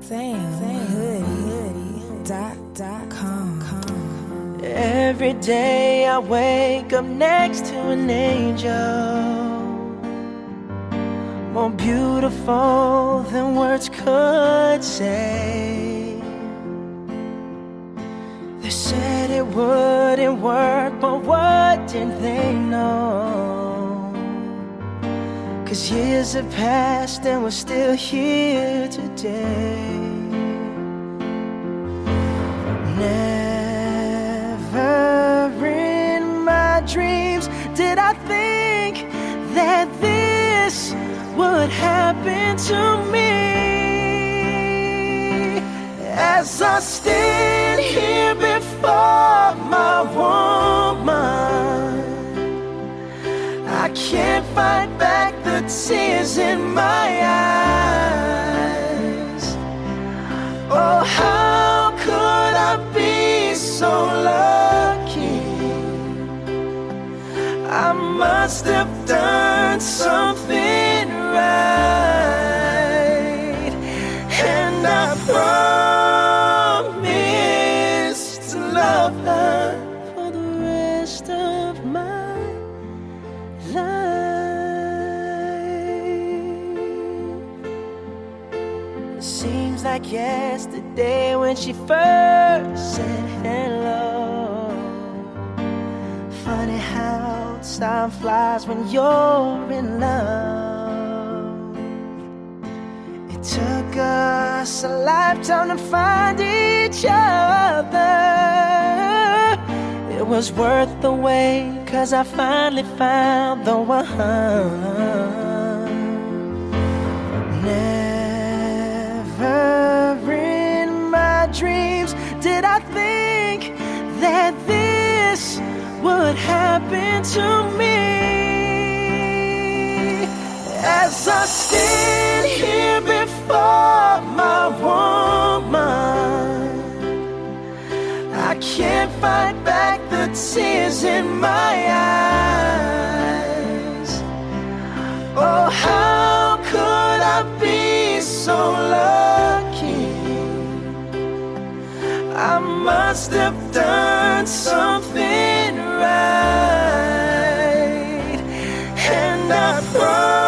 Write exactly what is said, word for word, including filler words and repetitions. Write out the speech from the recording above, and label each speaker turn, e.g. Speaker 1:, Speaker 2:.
Speaker 1: Sam Hoodie dot com.
Speaker 2: Every day I wake up next to an angel, more beautiful than words could say. They said it wouldn't work, but what did they know? 'Cause years have passed and we're still here today. Never in my dreams did I think that this would happen to me. As I stand here before my woman, I can't fight back the tears in my eyes. Oh, how could I be so lucky? I must have done something right, and I promise to love her for the rest of my life. It seems like yesterday when she first said hello. Funny how time flies when you're in love. It took us a lifetime to find each other. It was worth the wait, 'cause I finally found the one. Never in my dreams did I think that this would happen to me. As I stand here before my woman, I can't fight back the tears in my eyes. Oh, how could I be so lucky? I must have done something right, and I promise